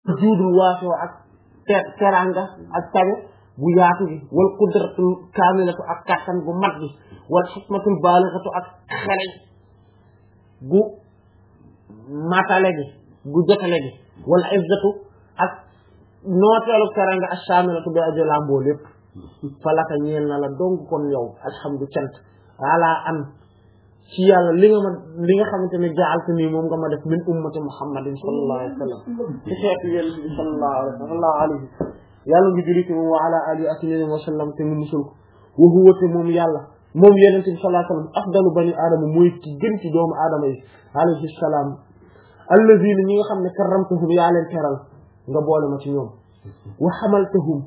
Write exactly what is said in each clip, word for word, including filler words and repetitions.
juudul waasoo ak teranga ak tabe bu yaatu gi wal qudratul kaamilatu ak kattan bu mat gi wal hikmatul baalighatu ak xereñ gu matale gi gu jotale gi wal izzatu ak nooteelu teranga ak saamilatu bi ajo lamboo lépp falaka ñeel na la donc kon yow alhamdu cant ala an ci yàlla li nga ma li nga xamante ne jaalta nii moom nga ma def min ummati muhammadin sallallahu alayhi wa sallam ci xeetu yéen bi sallallahu alayhi yàlla ngi julli ci moom wa ala alihi ak ñeneen wa sallam te mu musul ko wa huwa te moom yàlla moom yenente bi sallallahu alayhi wa sallam afdalu bani aadama mooy ki gën ci doomu aadama yi alayhi salaam allazina ñi nga xam ne karramtahum yaa leen teral nga boole ma ci ñoom wa xamaltahum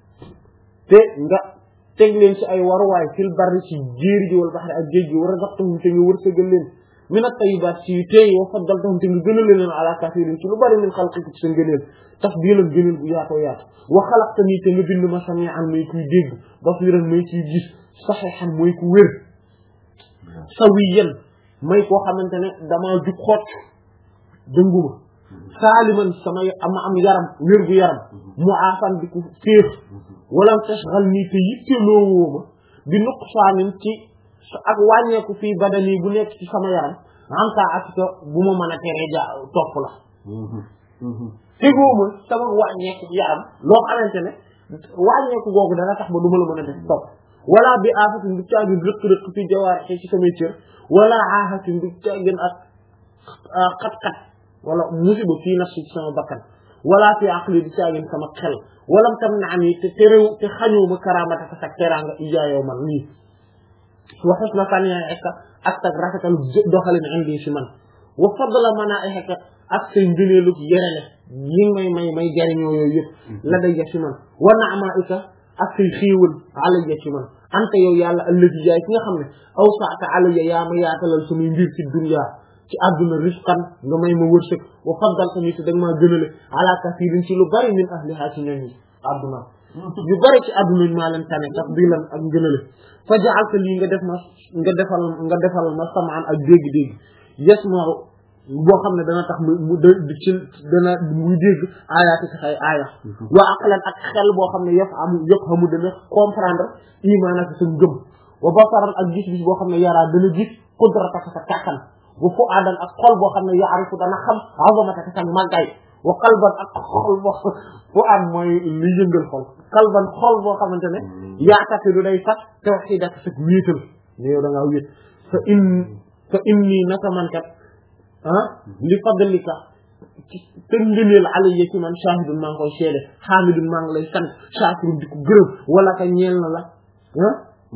te nga teg leen ci ay waruwaay fil barri ci jéeri ji wal baxri ak géej gi war a razaqtahum te nga wërsëgal leen min at-tayyibaat ci tey wa faddaltahum te nga gënal leen ala kafirin ci lu bari min xalqika ci sa ngëneel tafdiilan gëneel bu yaatoo yaatu wa xalaqtanii te nga bind ma samii'an mooy kuy dégg basiiran mooy kuy gis saxiixan mooy ku wér sawiyyan may koo xamante ne damaa jub xocc dënguma saaliman sama ama am yaram wér gu yaram mu aafan di ko féex walam tashghal nii te yitteloowoo ma bi nuqsaanin ci ak wàññeeku fii badani bu nekk ci sama yaram en cas ak que bu ma mën a teree ja topp la tegoo ma sama wàññeeku yaram loo xamante ne wàññeeku googu dana tax ba du ma la mën a def topp wala bi aafatin du caagin rëq-rëq fi jawaarixi ci samay cër wala aafatin du caagin ak xat-xat wala musiba fii nafsi ci sama bakkan wala fi aqli di caagin sama xel walam tam na am yi te terew te xañoo ma karaamata sa teraanga ijaayoo man lii waxes na sànniyaay ekka ak tak rafetal doxalin indi si man wa fadla mën a ekka ak say ngëneelu yerele yi may may may jariñoo yooyu yëpp la day si man wa naama ika ak say xéewal alayya ci man anta yow yàlla alladi yaay ki nga xam ne aw saata alayya yaa ma yaatalal samay mbir ci dunya ci àdduna risqan nga may ma wërsëg wa faddal tamit da nga maa gënale ala kasirin ci lu bari min ahliha ci ñoom yi àdduna yu bari ci àdduna maa leen tane tax bii lan ak gënale fa ja'alta lii nga def ma nga defal nga defal ma samaan ak dégg-dégg yasma'u boo xam ne dana tax mu mu di ci dana muy dégg aayaati sax ay aaya wa aqlan ak xel boo xam ne yëf am yëpp xamu dana comprendre imaan ak sa ngëm wa basaran ak gis-gis boo xam ne yaraa dana gis qudrataka sa kàttan wa fu'aadan ak xol boo xam ne yaarifu dana xam azamataka sa màggaay wa qalban ak xol boo fu'aad mooy li yëngal xol qalban xol boo xamante ne yaatati du day fat tawhiidaka sa wéetal ne yow da ngaa wéet fa in fa inni naka man kat ah li fadlika te ngëneel alayya ci man shahidun maa ngi koy seede hamidun maa ngi lay sant shakirun di ko gërëm wala ka ñeel na la ah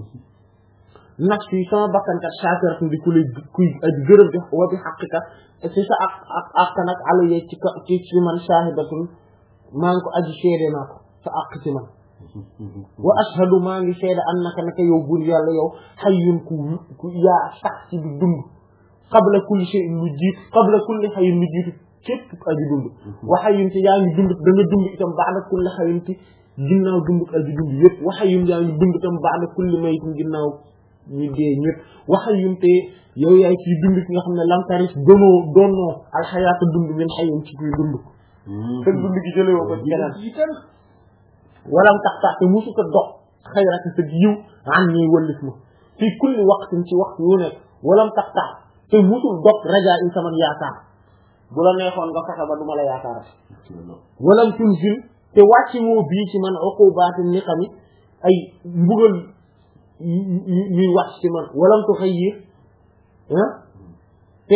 nafsi sama bakkankat shakiratun di ku lay kuy aji gërëm di wa bi haqqika ci sa ak ak ak nag alayya ci ci ci man shahidatun maa ngi ko aji seede naa ko sa àq ci man wa ashhadu maa ngi seede annaka naka yow buur yàlla yow hayyun ku ku yaa sax ci di dund qabla kulli shay'in lu jiit qabla kulli hayyin lu jiitu képp aji dund wa hayyun te yaa ngi dund da nga dund itam ba'da kulli hayyin te ginnaaw dund aji dund yëpp wa hayyun yaa ngi dund itam ba'da kulli maytin ginnaaw ñu dee ñëpp wa hayyun te yow yaay ciy dund ki nga xam ne lam taris donoo doonoo alxayaata dund min hayyin ci kuy dund te dund gi jëlee woo ko keneen walam tax tax te musu ko dox xayraka sa yiw an ñuy wëllis ma fii kulli waqtin ci waxtu yu nekk walam tax tax te musul dog rajaa in sama yaakaar bu la neexoon nga fexe ba du ma la yaakaar walam tunzil te wàcci woo bii ci man uqubaati niqami ay mbugal yuy wàcc ci man walam tu xayyir ah te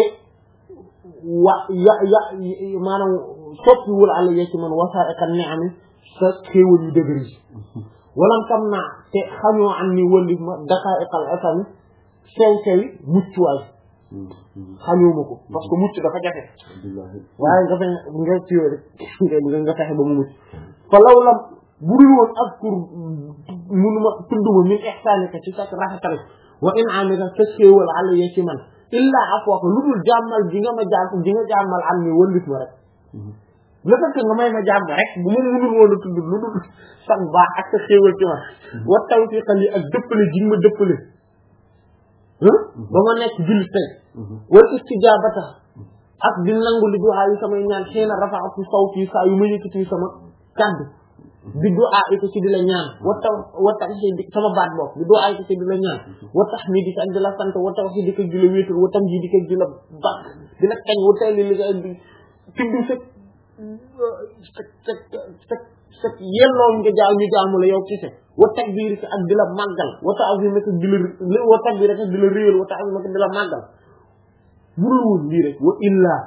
wa ya ya maanaam soppiwul alayya ci man wasaa'iqa ni'ami sa xéewal yu dëgër yi walam tam naa te xañoo am ni wëllif ma daqaa'iqal asami sew sewi muccuwaay xañoo ma ko parce que mucc dafa jafe waaye nga fe nga ciwé rek nga nga fexe ba mu mucc fa law lam bu dul woon askur munuma tudduma min ihsanika ci sa rafetal wa in'amika sa xéewal alayya ci man illa afwaka lu dul jàmmal bi nga ma jàmm bi nga jàmmal am ni wëllif ma rek le fait que nga may ma jàmm rek bu ma mënul woon a tudd lu dul san baax ak sa xéewal ci man wa tawfiqan yi ak dëppale ji ma dëppale ba ma nekk jullit tey wal istijabata ak di nangu li du'a yi samay ñaan xëy na rafa'atu sawti saa yu ma yëkkati sama kàddu di du'a yi ko ci di la ñaan wa taw wa tawhid sama baat bopp di du'a yi ko ci di la ñaan wa tahmidi ak di la sant wa tawhid ko di la wéetal wa tamjid ko di la bak di la kañ wa tayli li nga di tudd sa sa sa sa yelloo nga jaaw ñu jaamu la yow kese wa takbir ak di la màggal wa ta'zim ak di la wa takbir ak di la réel wa ta'zim ak di la màggal budul woon lii rek wa illa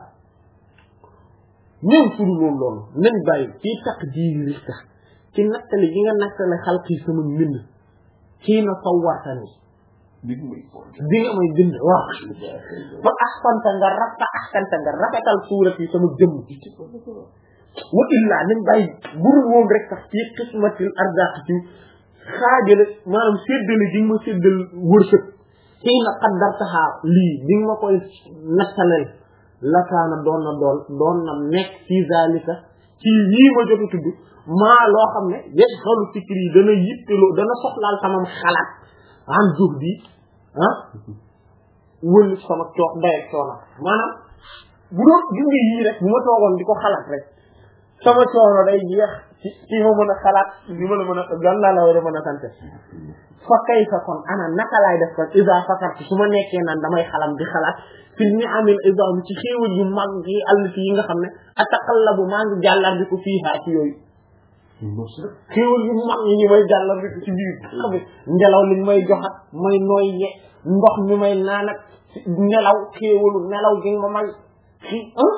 même su dul woon loolu nañ bàyyi fii taqdiiri sax ci nattale gi nga nattale xalqi sama mbind kii na sawwartani bi nga may bind waaw ba ahsanta nga rafta ahsanta nga rafetal suurat yi sama jëmm wa illa nañ bàyyi budul woon rek sax fii qismatil arzaq ci xaajale maanaam séddale gi nga ma séddal wërsëg kii na qaddartaha lii bi nga ma koy nattaleel lakaana doon na doon doon na nekk fi zalika ci yii ma jot a tudd maa loo xam ne yet xalu fikri yi dana yitteloo dana soxlaal samam xalaat am jux bi ah wëllu sama coox dayeg coono maanaam bu doon gis nga yii rek bu ma toogoon di ko xalaat rek sama coono day jeex ci ci ma mën a xalaat li ma la mën a gan laa la war a mën a sante fa kay fa kon ana naka laay def kon isa fakarti su ma nekkee naan damay xalam di xalaat fi ni amil isam ci xéewal yu mag yi allti yi nga xam ne ataqallabu maa ngi jàllar bi ko fii haa ci yooyu xéewal yu mag yi ñu may jàllar bi ko ci biir xam ne ngelaw li may joxat may nooy ye ndox mi may naan ak nelaw xéewalu nelaw gi ma may xi ah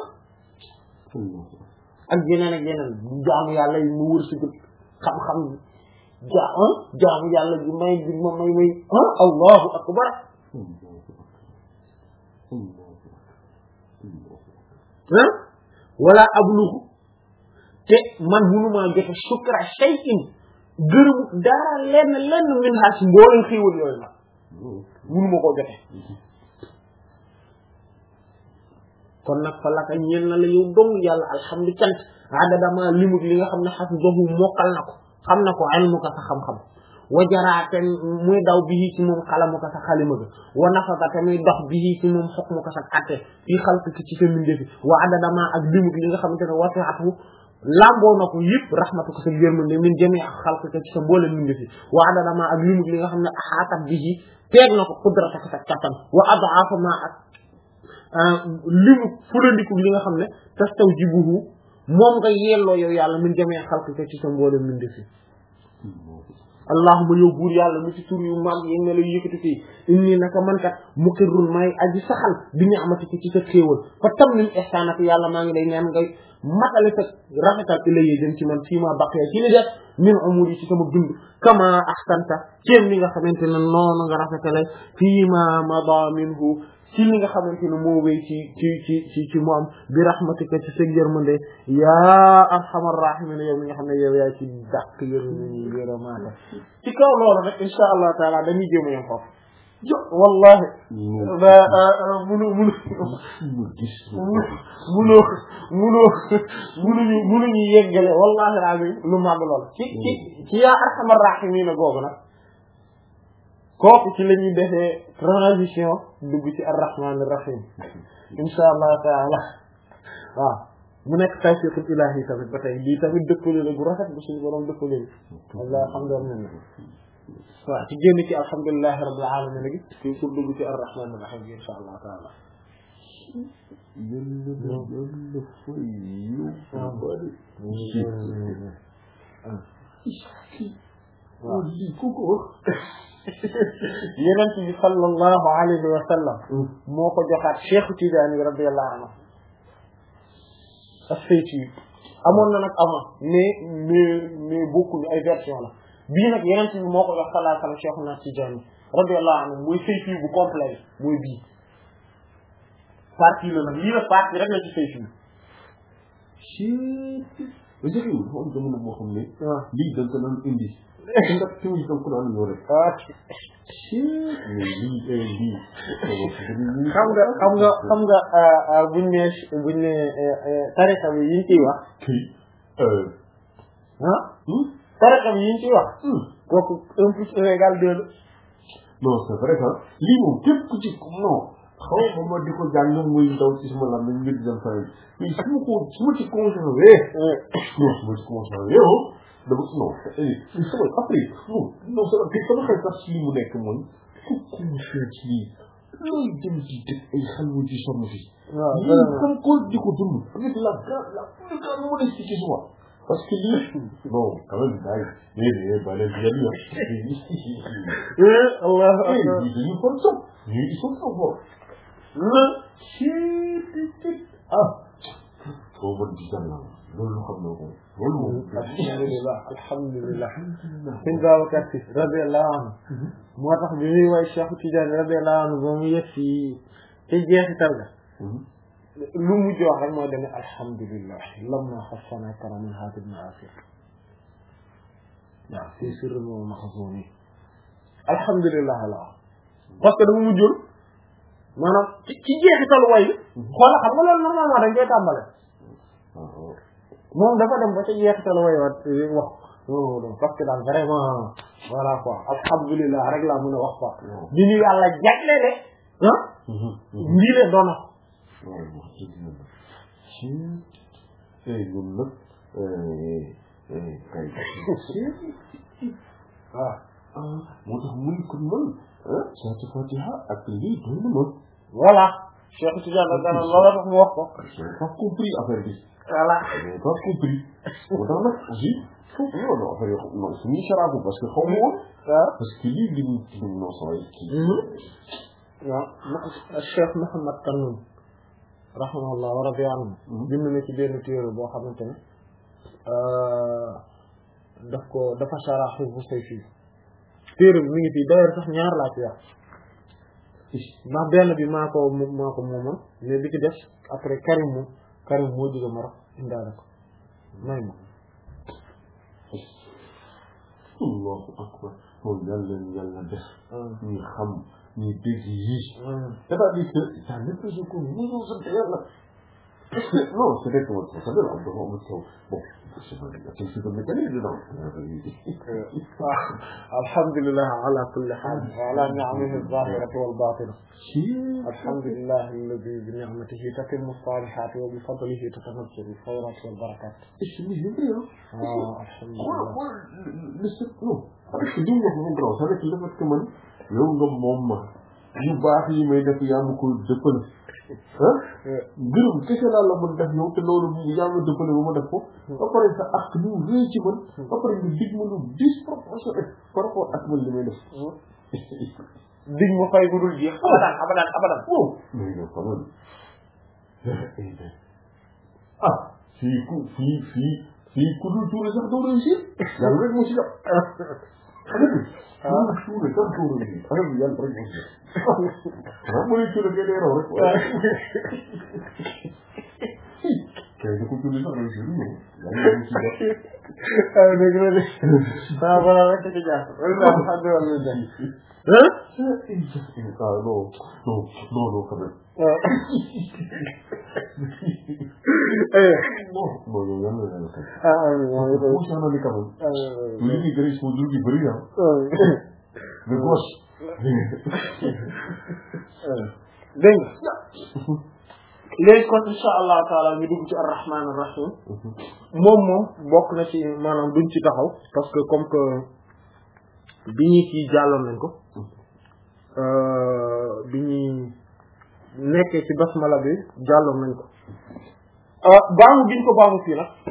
ak yeneen ak yeneen jaamu yàlla yi mu wër si xam-xam ja ah jaamu yàlla bi may bi ma may may ah allahu akbar ah wala ablugu te man munumaa jote shukra shay'in gërëmu dara lenn lenn min ha si mbooleen xiiwal yooyu nag munuma koo jote kon nag fa laka ñeel na la yow dong yàlla alhamdu cant adadama limut li nga xam ne xafidahu mokkal na ko xam na ko ilmuka sa xam-xam wa jaraate muy daw bii ci moom xalamuka sa xalima ga wa nafaka te muy dox bii ci moom xukmuka sa atte fii xalqiki ci sa mindefi wa adadama ak limut li nga xamante ne wasi'atu lamboo na ko yëpp rahmatu ko sa yërmande min jami' xalqika ci sa mboole mindefi wa adadama ak limut li nga xam ne ahaatat bii teeg na ko qudrataka sa kattan wa ad'afa ma ak limut fulandiku li nga xam ne tastawjibuhu moom nga yelloo yow yàlla min jami' xalqika ci sa mboole mindefi allahumma yow buur yàlla mi ci tur yu mag yi nga lay yëkkati fii inni naka man kat muqirrun may aji saxal bi ni'matika ci sa xéewal fa tammim ihsanaka yàlla maa ngi lay ñaan ngay matale sa rafetal ilayya jëm ci man fii ma baqiya ci li def min umuri ci sama dund kama ahsanta ceem li nga xamante ne noonu nga rafetale fii ma mada minhu ci li nga xamante ne moo wéy ci ci ci ci ci mu am bi rahmatika ci sa yërmande yaa arhamar rahimin yow mi nga xam ne yow yaa ci dàq yërmande yërëmaata ci kaw loolu rek insha allah taala dañuy jéem a yem foofu jo wallahi ba munu munu munu munu munuñu munuñu yeggale wallahi rabi lu màgg lool ci ci ci yaa arhamar rahimin googu nag kooku ci la ñuy defee transition dugg ci ar-rahman ar-rahim insha allah taala waaw mu nekk tawfiqul ilahi tamit ba tey lii tamit dëppale la gu rafet bu suñu borom dëppale Allah alhamdulillah waaw ci génn ci alhamdulillahi rabbil alamin gi ci pour dugg ci ar-rahman ar-rahim insha allah taala yëlla fay yu bari waaw lii ku ko yonent bi sallallahu alayhi wa sallam moo ko joxaat Cheikh Tidiane radiyallahu anhu as-Sayti amoon na nag avant mais mais mais bokkuñu ay version la bii nag yonent bi moo ko jox sallallahu alayhi wa sallam Cheikh na Tidiane radiyallahu anhu mooy Sayti bu complet mooy bii partie la nag lii la partie rek la ci Sayti bi ci ba jëkk dafa am jamono boo xam ne lii dañ ko doon indi ndax ci ñu ko doon ñëw rek xam nga xam nga xam nga buñ ne buñ ne tariqa bi yiñ ciy wax ah tariqa bi yiñ ciy wax kooku un plus un égale deux non c'est vrai que lii moom képp ku ci non xaw ma ma di ko jàng muy daw ci sama lam nañ ngir dem fay mais su ma ko su ma ci conservé non su ma ci conservé yow dama non sama après non non sama sama xel sax ci li mu nekk mooy ku conservé ci lii loolu jëm ci dëkk ay xalwa ci sonn fi lii comme ko di ko dund avec la la plus grande modestie qui soit parce que lii non quand même daay déedéet ba leen yéen ñëpp Allah akbar dañu kon sopp ñu il faut savoir le ci ah foo mën di jàng loolu xam na ko loolu moom alhamdulillah alhamdulillah sëñ Babacar Si radiyallahu anhu moo tax bi muy way Cheikh Tidiane radiyallahu anhu ba mu yegg ci ci jeexital ga lu mu jox rek moo dene alhamdulillah lamma xassana karamin haatib na asir waaw si sirr moom maxasoni alhamdulillah la parce que dama mujjul maanaam ci ci jeexital way xoola xam nga loolu normalement dañ koy tàmbale moom dafa dem ba ca jeexital way wat wax parce que daal vraiment voilà quoi alhamdulillah rek laa mën a wax quoi bi ñu yàlla jaglele ah lii leen doona waaw wax dëgg yàlla ci ñun nag kay ah moo tax muy kon man ah saatu fatiha ak lii doy na ma voilà Cheikh Tidiane dana loolu tax mu wax ko j'ai pas compris affaire bi voilà j'ai pas compris moo tax nag aussi foofu non non affaire yi non suñuy sharaabu parce que xaw ma woon parce que lii li ñu ci non sooy kii waaw Cheikh Mouhamad Kanoun rahimahullah wa radiya anhu bind na ci benn téere boo xamante ne daf ko dafa sarah bu sayfi téere bi mi ngi fii d'ailleurs sax ñaar laa ci wax ndax benn bi maa ko maa ko moomoon mais bi ci des après Karim moom Karim moo jóge Maroc indaale ko may ma Allahu akbar moom yàlla yàlla def ñu xam ñu dégg yii c'est-à-dire que ça l'impression que mënoo sant yàlla non c'est vrai que moi ça veut dire dafa am taw bon c'est vrai que c'est ce que mécanique dedans alhamdulillah ala kulli hal wa ala ni'amihi adh-dhahirati wal batina alhamdulillah alladhi bi ni'matihi tatimmu as-salihati wa bi fadlihi tatanazzalu al-khayrat wal barakat ah alhamdulillah non parce que li nga wax moom c'est vrai que le fait que man yow nga moom ma yu baax yi may def yaa ma ko dëppal ah gërëm kese laa la mën def yow te loolu yaa ma dëppale ba ma def ko ba pare sa ak ñu rëy ci man ba pare nga dig ma lu disproportionné par rapport ak man li may def dig ma fay gudul jeex abadan abadan abadan oh mais non quand même ah fii ku fii fii fii ku dul tuure sax doo réussir yàlla rek moo ci jàpp ah tuure sax doo réussir xale bi yàlla rek moo ci jàpp ah mu ne tuure ngay dee raw rek kay da ko tuure sax réussir yàlla moo ci jàpp ah dëgg la de ah voilà rek ci jàpp alhamdulillah hein ah non non non non quand même non non yow yàlla na la ah ah mu ci xanaa ni quand même li ñu gën a suul gi bëri ah de gauche dégg nga léegi kon insha allah taala ñu dugg ci ar-rahman ar-rahim moom moom bokk na ci maanaam duñ ci taxaw parce que comme que bi ñuy ci jàlloon nañ ko bi ñuy nekkee ci basmala bi jàlloon nañ ko baamu biñ ko baamu fii nag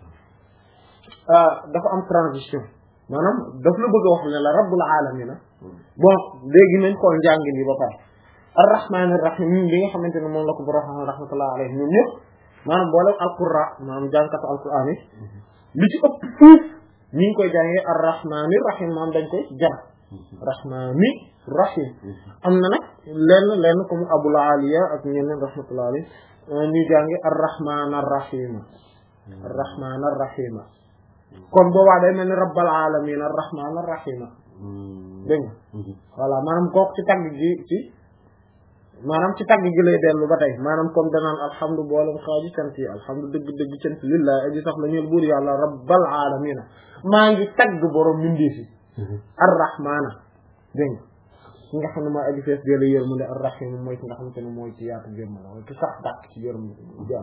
dafa am transition maanaam daf la bëgg a wax ne la rabbul alamina bon léegi nañ xool njàngin yi ba pare ar-rahman ar-rahim bi nga xamante ne moom la ko borom xam rahmatullah alayhi ñoom ñëpp maanaam boole alqurra maanaam jàngkatu alquran yi li ci ëpp fuuf ñi ngi koy jàngee ar-rahman ar-rahim maanaam dañ koy jar rahmani rahim am na nag lenn lenn comme abul aliya ak ñeneen rahmatullah alayhi ñuy jànge ar-rahman ar-rahim ar-rahman ar-rahim kon boobaa day mel ni rabbal alamin ar-rahman ar-rahim dégg nga voilà maanaam kooku ci tagg gi ci maanaam ci tagg gi lay dellu ba tey maanaam comme danaan alhamdu boolem xaaji cant yi alhamdu dëgg dëgg cant lillahi aji sax la ñeel buur yàlla rabbal alamin maa ngi tagg borom mindee fi ar-rahmana dégg nga ki nga xam ne mooy aji fees dee la yërmande ar-rahim mooy ki nga xamante ne mooy ci yaatu yërmande mooy ki sax dàq ci yërmande jaam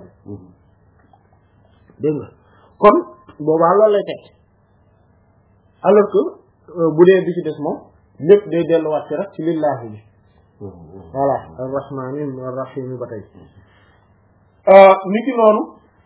dégg nga kon boobaa loolu lay teg alors que bu dee bi ci des moom lépp day delluwaat ci rek ci lillahi bi voilà ar-rahmani ar-rahim ba tey ni ki noonu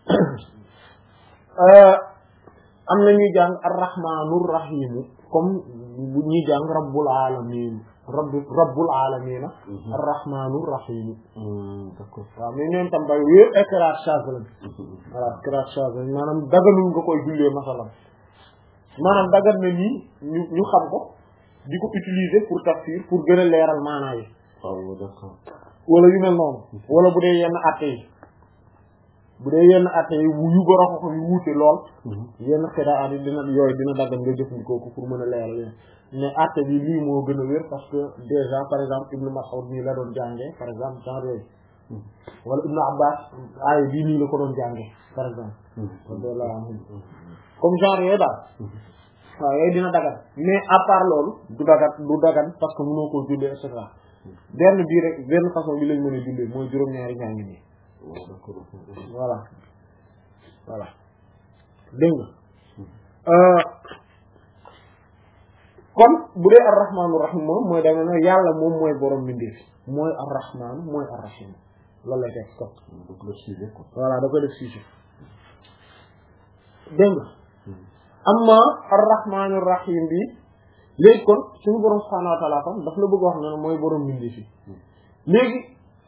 am na ñuy jàng ar-rahmanur rahim comme bu ñuy jàng rabbul alamin rabb rabbul alamin ar-rahmanur rahim d'accord waaw mais ñoom tam bay wéer ay qiraat shaz la voilà qiraat shaz la maanaam daganul nga koy jullee masalan maanaam dagan na nii ñu ñu xam ko di ko utiliser pour tafsir pour gën a leeral maanaa yi waaw d'accord wala yu mel noonu wala bu dee yenn atte yi bu dee yenn atte yi yu boroxo ko yu wuute lool yenn xiraat yi dina yooyu dina daggan nga jëfandikoo ko pour mën a leeral leen mais atte bi lii moo gën a wér parce que déjà par exemple Ibn Mas'ud nii la doon jàngee par exemple genre yooyu wala Ibn Abbas aaya bii nii la ko doon jàngee par exemple comme genre yooyu daal waaw yooyu dina dagan mais à part loolu du dagan du dagan parce que mënoo koo jullee et cetera benn bii rek benn façon bi lañ mën a jullee mooy juróom-ñaari ñaangi nii voilà voilà dégg nga kon bu dee ar-rahmaanu rahim moom mooy dama ne yàlla moom mooy borom mbindeef mooy ar-rahmaan mooy ar-rahim loolu lay teg kon voilà da koy def sujet dégg nga amma ar-rahmaanu rahim bi léegi kon suñu borom subhaanahu wa ta'aala kon daf la bëgg wax ne mooy borom mbindeef yi léegi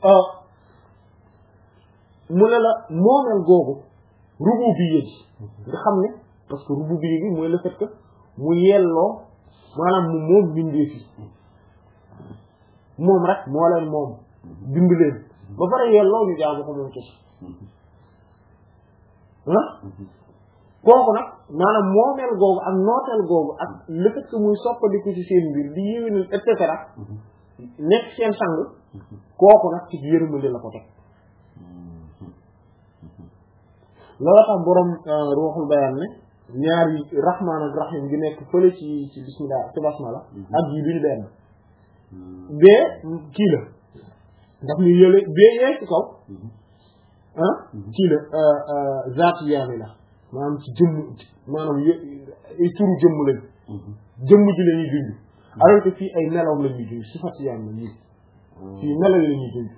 mu ne la moomeel googu rububiyya ji nga xam ne parce que rububiyya gi mooy le fait que mu yelloo maanaam mu moom bindee fi moom rek moo leen moom bind leen ba pare yelloo ñu jaamu ko moom kese ah kooku nag maanaam moomeel googu ak nooteel googu ak le fait que muy soppaliku ci seen mbir di yéwénal et cetera nekk seen sang kooku nag ci yërmande la ko teg loolu tax borom ruuxul bayaan ne ñaari rahmaan ak rahim gi nekk fële ci ci bismillah ci basmala ak yi duñu benn bee kii la ndax ñu yële bee yee ci kaw ah kii la zaati yaami la maanaam ci jëmm maanaam ay turu jëmm lañ jëmm ji la ñuy dund alors que fii ay meloom la ñuy dund sifati yaam la ñuy fii melo yi la ñuy dund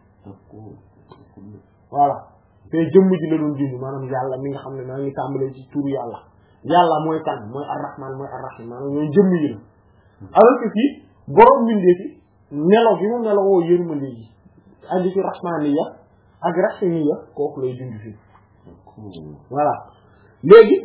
voilà te jëmm ji la doon dund maanaam yàlla mi nga xam ne maa ngi tàmbalee ci turu yàlla yàlla mooy kan mooy ar-rahman mooy ar-rahim maanaam ñooy jëmm yi la alors que fii borom mbindee fi melo bi mu melo woo yërmande yi aju ci rahmaniya ak rahimiya kooku lay dund fii voilà léegi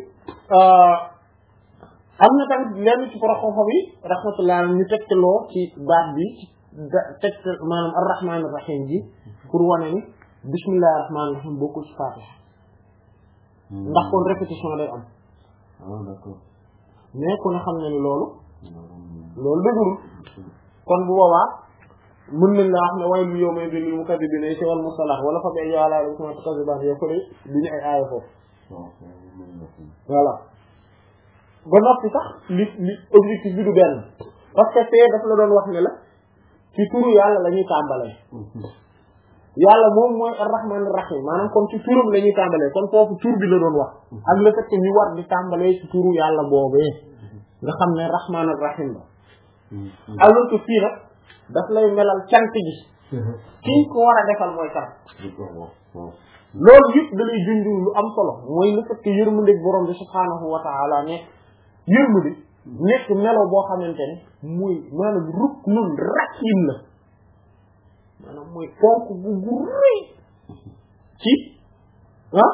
am na tamit lenn ci proxoxo bi rahmatullah ñu tegtaloo ci baat bi teg maanaam ar-rahman ar-rahim ji pour wane ni bismillah rahmaani rahiim bokkul ci Faatiha ndax kon répétition day am ah d'accord mais ku ne xam ne ni loolu loolu dëgërul kon bu boobaa mën nañ la wax ne way lu yawma idin lil mukazzibiina ci wal mursalaat wala fa bi ayyi aalaa'i rabbikumaa tukazzibaan yow fële du ñu ay aaya foofu voilà ba noppi sax li li objectif bi du benn parce que fee daf la doon wax ne la ci turu yàlla la ñuy tàmbalee yàlla moom mooy ar-rahmaan ar-rahiim maanaam kon ci turam la ñuy tàmbalee kon foofu tur bi la doon wax ak le fait que ñu war di tàmbalee ci turu yàlla boobee nga xam ne rahmaan ar-rahiim la alors que fii nag daf lay melal cant gi kii ko war a defal mooy kan loolu yëpp da lay junj lu am solo mooy le fait que yërmande borom bi subhaanahu wa ta'ala nekk yërmande nekk melo boo xamante ne muy maanaam ruknun rakiim la maanaam mooy fonk bu gu rëy ci ah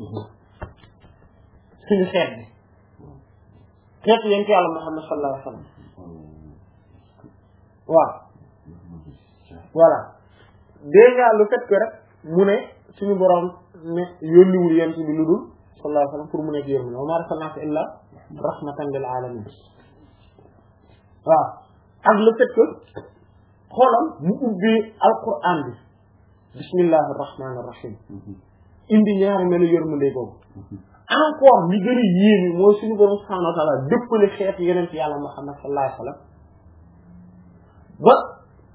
suñu xeet bi xeetu yonent Yàlla Muhammad sallallahu alayhi wa sallam waaw voilà déjà le fait que rek mu ne suñu borom ne yónniwul yonent bi lu dul sallallahu alayhi wa sallam pour mu nekk yërmande wa maa arsalnaaka illaa rahmatan lil aalamiin waaw ak le fait que xoolal mu ubbee alquran bi bismillahi rahmaani rahim indi ñaari melu yërmande boobu encore li gën a yéeme mooy suñu borom subhaanahu wa ta'aala dëppale xeetu yeneen yàlla Muhammad sallallahu alayhi wa sallam ba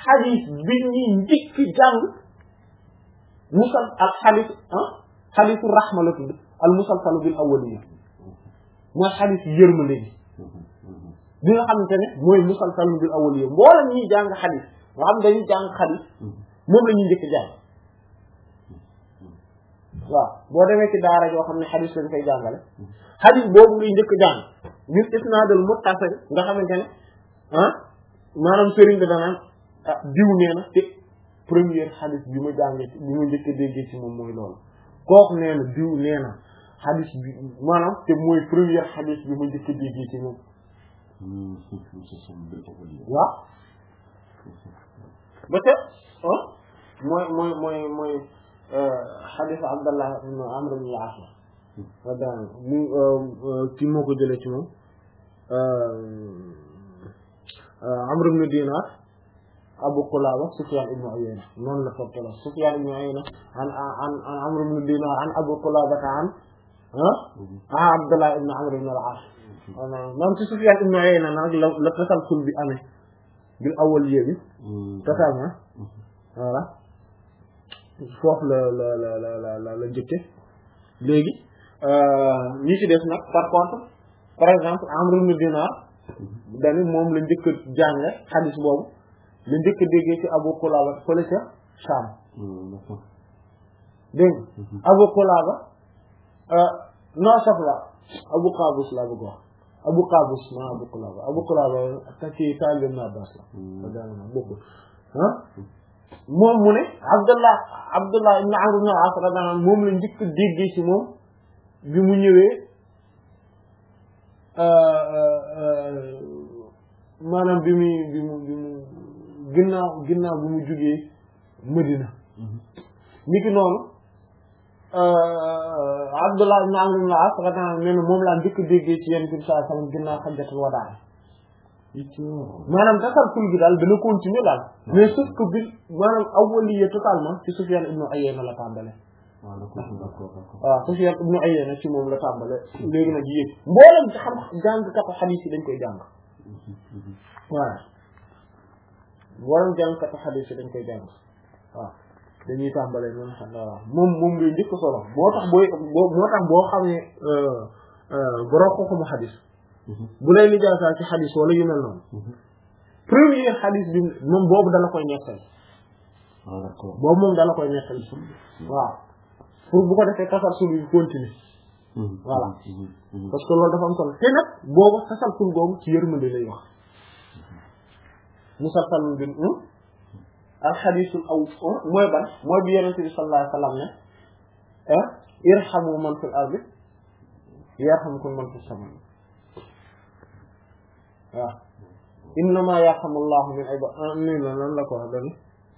xadis bi ñuy njëkk jàng musal ak xadis ah xadisu rahma la tudd al musalsalu bil awwaliya mooy xadis yërmande bi bi nga xamante ne mooy musalsalu bil awwaliya mboolem ñuy jàng xadis nga xam dañuy jàng xadis moom la ñuy njëkk jàng waaw boo demee ci daara joo xam ne xadis lañ koy jàngale xadis boobu ngay njëkk jàng bis isnaadul muttasil nga xamante ne ah maanaam sëriñ bi danaan ah diw nee na te première xadis bi ma jàngee bi ma njëkk a déggee ci moom mooy loolu kooku nee na diw nee na xadis bi maanaam te mooy première xadis bi ma njëkk a déggee ci moom waaw ba te ah mooy mooy mooy mooy xadis Abdallah ibn Amr ibn al-As wa daan mu kii moo ko jëlee ci moom Amr ibn Dinar Abu Qulaba Sufyan ibn Uyayna noonu la toppala Sufyan ibn Uyayna an an an Amr ibn Dinar an Abu Qulaba an ah Abdallah ibn Amr ibn al-As moom ci Sufyan ibn Uyayna nag la la tasalsul bi amee bil awwal yébi tasama voilà foofu la la la la la la njëkke léegi ñi ci des nag par contre par exemple Amr ibn Dinar dañu moom la njëkk a jànge xadis boobu la njëkk a déggee ci Abu Qulaba fële ca Sham dégg nga Abu Qulaba non saf la Abu Qabus la bëgg wax Abu Qabus ma Abu Qulaba Abu Qulaba ta ci talim na das la dana bokku ah moom mu ne Abdullah Abdullah ibn Amr ibn al-As radiyallahu moom la njëkk a déggee ci moom bi mu ñëwee maanaam bi muy bi mu bi mu ginnaaw ginnaaw bi mu jugee Medina ni ki noonu Abdullah ibn Amr ibn al-As radiyallahu nee na moom laa njëkk a déggee ci Yonent bi sallallahu alayhi wasallam ginnaaw hajjatul wadaa maanaam tasalsul bi daal dana continuer daal mais sauf que bi maanaam awwaliya totalement ci Sufyan ibn Uyayna la tàmbale waaw Sufyan ibn Uyayna ci moom la tàmbale léegi nag yéeg mboolem ci xam jàngkatu xadiis yi dañ koy jàng waaw mboolem jàngkatu xadiis yi dañ koy jàng waaw dañuy tàmbale noonu xam waaw moom moom ngay njëkk solo moo tax booy moo tax boo xamee borom xam-xamu xadiis bu lay lijaasaa ci xadis wala yu mel noonu premier xadis bi moom boobu dala koy nettal boobu moom dala koy nettal waaw pour bu ko defee tasalsul bi continue voilà parce que loolu dafa am solo te nag boobu tasalsul boobu ci yërmande lay wax musalsalun bin al xadisul aw mooy ban mooy bi Yonent bi sallallahu alayhi wa sallam ne irhamu man fil ardi yarhamkum man fis samaa waaw innama yarhamullahu min ibadihi nii la nan la ko wax dani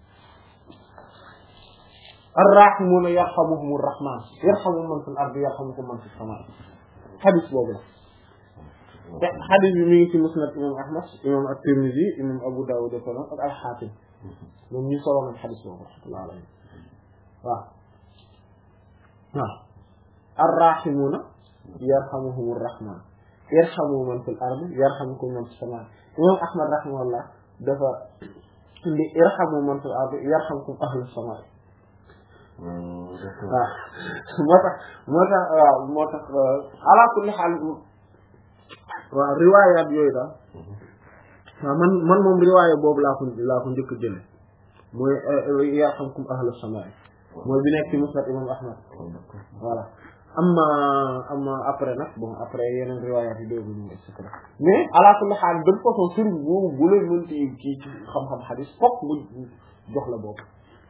arrahimuna yarhamuhumur rahman yarhamu man fil ardi yarhamukum man fis samaa xadis boobu la te xadis bi mi ngi ci musnad imam Ahmad imam at-Tirmidhi imam Abu Dawud ak al-Hakim moom ñu solo nañ xadis boobu rahmatullahi alayhi waaw waaw arrahimuna yarhamuhumur rahman yarhamu man fil ardi yarhamukum man fis samaa imam Ahmad rahimahullah dafa indi yarhamu man fil ardi yarhamukum ahlus samaa waaw moo tax moo tax waaw moo tax ala kulli haal waaw riwaayaat yooyu daal waaw man man moom riwaaya boobu laa ko laa ko njëkk jële mooy yarhamukum ahlus samaa mooy bi nekk ci musnad imam Ahmad voilà amma amma après nag bon après yeneen riwaayaat yi doogu ñu et cetera mais ala kulli haal de façon sëriñ boobu bu leen mënti kii ci xam-xam xadis fokk mu jox la boobu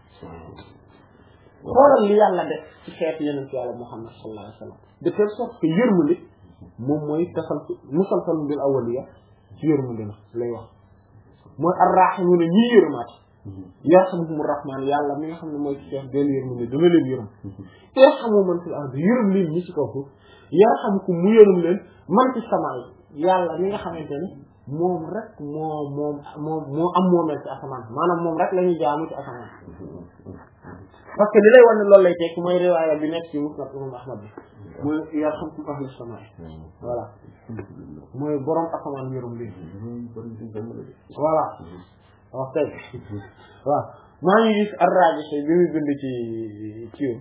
xoolal li yàlla def ci xeet yeneen ci yàlla Muhammad sallallahu alayhi wa sallam de telle sorte que yërmande moom mooy tasal musalsal bil awwaliya ci yërmande la lay wax mooy ar-rahimuuna ñii yërmaat yarhamuhumur rahmaan yàlla mi nga xam ne mooy ci xeet benn yërmande dana leen yërëm yarhamu man fil ardi yërëm leen ñi ci kaw suuf yarhamukum mu yërëm leen man fis samaa yàlla mi nga xamante ne moom rek moo moom moo moo am moomeel ci asamaan maanaam moom rek la ñuy jaamu ci asamaan parce que li lay wan ne loolu lay tekk mooy riwaaya bi nekk ci musnad imam Ahmad bi mooy yarhamukum ahlus samaa voilà mooy borom asamaan yërëm leen voilà wax kay waaw maa ngi gis ar-Raji bi muy bind ci kiiw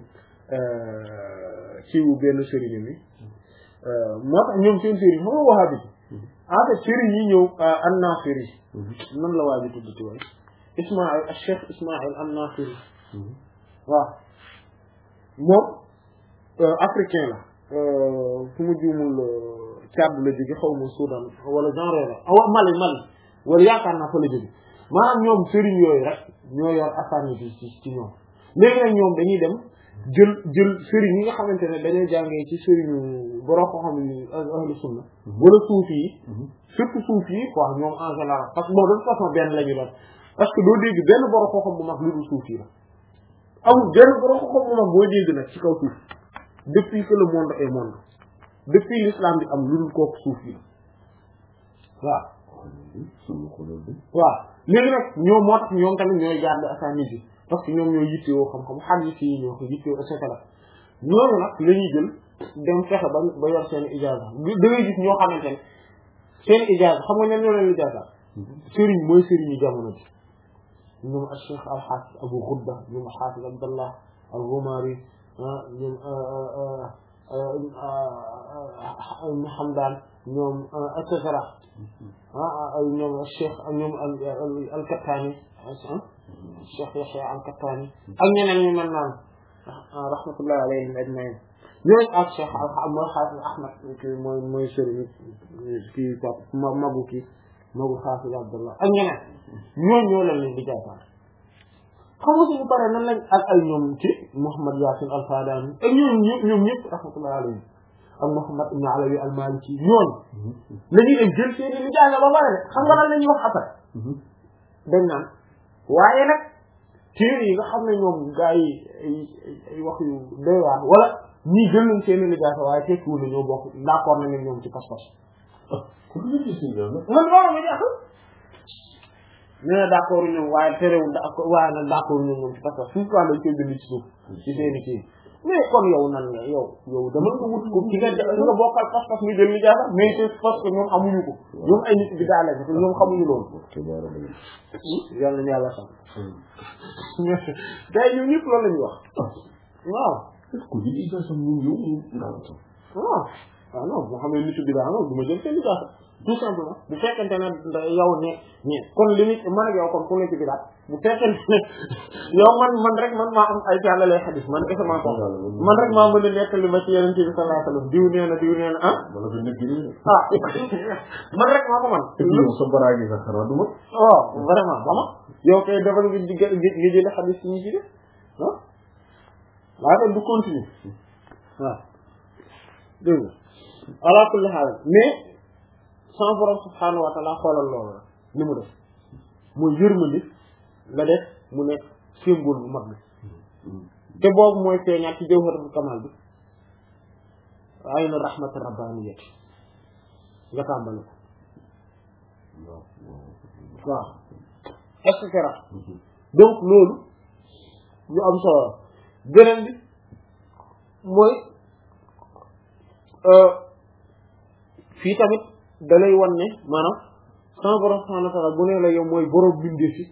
kiiwu benn sëriñ mi moo tax ñoom seen sëriñ xam nga waxaa bi en fait sëriñ yi ñëw an-Nasiri nan la waa ji tudd ci way Ismaïl Cheikh Ismaïl an-Nasiri waaw moom africain la fu mu juumul Tchad la jóge xaw ma Soudan wala genre la awa Mali Mali wala yaakaar naa fa la jóge maanaam ñoom sëriñ yooyu rek ñoo yor asani bi ci ci ñoom léegi nag ñoom dañuy dem jël jël sëriñ yi nga xamante ne dañuy jàngee ci sëriñu borom koo xam ne ahlu sunna wala suufi yi surtout suufi yi quoi ñoom en général parce que bon de toute façon benn la ñu doon parce que doo dégg benn borom koo xam bu mag lu dul suufi la amul benn borom koo xam bu mag boo dégg nag ci kaw suuf depuis que le monde est monde depuis l'islam bi am lu dul kooku suufi la waaw waaw léegi nag ñoom moo tax ñoom tamit ñooy garder asaanid yi parce que ñoom ñooy yittewoo xam-xam hadith yi ñoo ko yittewoo et cetera ñooñu nag la ñuy jël dem fexe ba ba yor seen ijaaza da ngay gis ñoo xamante ne seen ijaaza xam nga ñen ñoo leen ijaaza sëriñ mooy sëriñu jamono ji ñoom al Cheikh al Hafiz Abu Ghudda ñoom Hafiz Abdallah al Ghumari ñoom Hamdan ñoom et cetera ah ñoom Cheikh ñoom al-Kattani Cheikh Yahya al-Kattani ak ñeneen ñu mel noonu rahmatullahi alayhim ajmaïn ñooñu ak Cheikh mooy Hafiz Ahmad kii mooy mooy sëriñ kii magu kii magu Hafiz Abdallah ak ñeneen ñooñu ñoo leen leen di jàppal xam nga suñu paree nan lañ ak ay ñoom ci Muhammad Yasin al-Fadani ak ñoom ñëpp ñoom ñëpp rahmatullahi alayhim ak Muhammad ibn Alawi al-Maliki ñooñu la ñuy dem jël seeni li jàng ba pare xam nga lan la ñuy wax après dañ naan waaye nag téere yi nga xam ne ñoom gaa yi ay ay wax yu doy waar wala ñii jël nañ seeni li jàng waaye tekkiwul ne ñoo bokk d'accord nañ ñoom ci pas-pas man loolu nga jàpp nee na d'accord ñoom waaye terewul da waaye nag d'accord ñoom ñoom ci pas-pas suuf quoi dañ koy bind ci suuf ci seeni kii mais kon yow nan la yow yow dama nga wut ko ki nga nga bokkal pas-pas mi jël li jaasa mais c'est parce que ñoom amuñu ko ñoom ay nit bi daale ko ñoom xamuñu loolu yàlla na yàlla xam gars yi ñoom ñëpp loolu la ñuy wax waaw waaw waaw non boo xam ne nitu bi daa non du ma jël seen li jaasa tout simplement bu fekkente ne yow ne ne kon li nit man ak yow kon ku nekk bi daal bu fekkente ne yow man man rek man maa am ay jàllale xadis man kese maa ko man rek maa mën a nettali ma ci Yonent bi sallallahu alayhi wasallam diw nee na diw nee na ah ah man rek maa ko man sa baraagi sax xanaa du ma waaw vraiment bama yow kay defal nga di nga jële xadis yi ñu ci def ah waaye kon du continuer waaw dégg nga ala kulli haal mais sama borom subhaanahu wa ta'ala xoolal loolu la li mu def mooy yërmande la def mu nekk symbole bu mag bi te boobu mooy feeñaat ci jawharatul kamal bi ayna rahmatu rabbaniyati nga tàmbali ko waaw et cetera donc loolu ñu am solo beneen bi mooy fii tamit da lay wan ne maanaam sama borom subhanahu wa ta'ala bu ne la yow mooy borom bindee fi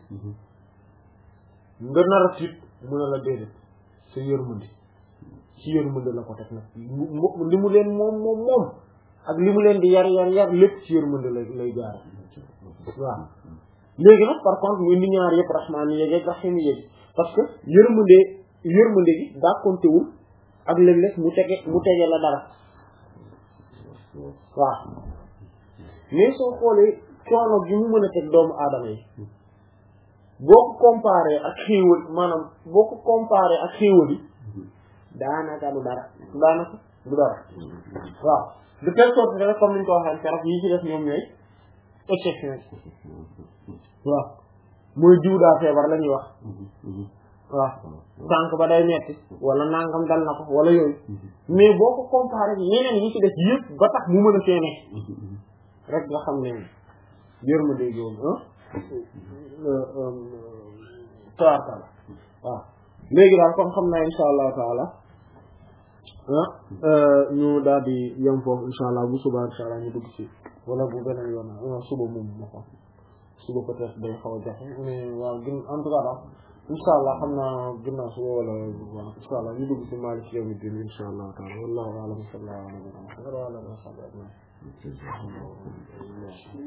nga nar a tiit mu ne la déedéet sa yërmande ci yërmande la ko teg nag li mu leen moom moom moom ak li mu leen di yar yar yar lépp ci yërmande lay lay jaare waaw léegi nag par contre mu indi ñaar yëpp rahmaani yeeg rahim yeeg parce que yërmande yërmande gi daa kontewul ak léeg-léeg mu tege mu tege la dara waaw mais soo xoolee coono bi mu mën a teg doomu aadama yi boo ko comparé ak xéewal maanaam boo ko comparé ak xéewal yi daanaka du dara daanaka du dara waaw de telle sorte que comme niñ ko waxee keroog yi ci def ñoom ñooy exception waaw mooy jiw daa feebar la ñuy wax waaw tànk ba day metti wala nangam dal na ko wala yooyu mais boo ko comparé yeneen yi ci def yëpp ba tax mu mën a feeñee rek nga xam ne yërmande googu ah tawakkal waaw léegi daal kon xam naa insha allahu taala ah ñu daal di yem foofu insha allah bu subaa insha allah ñu dugg ci wala bu beneen yoon suba moom ma ko suba peut-être day xaw a jafe mais waaw gën en tout cas daal incha allah xam naa ginnaaw suba wala waaw incha allah ñu dugg si Maalik yawmi diin incha allah taala wallahu a'lam sallallahu alayhi wa sallam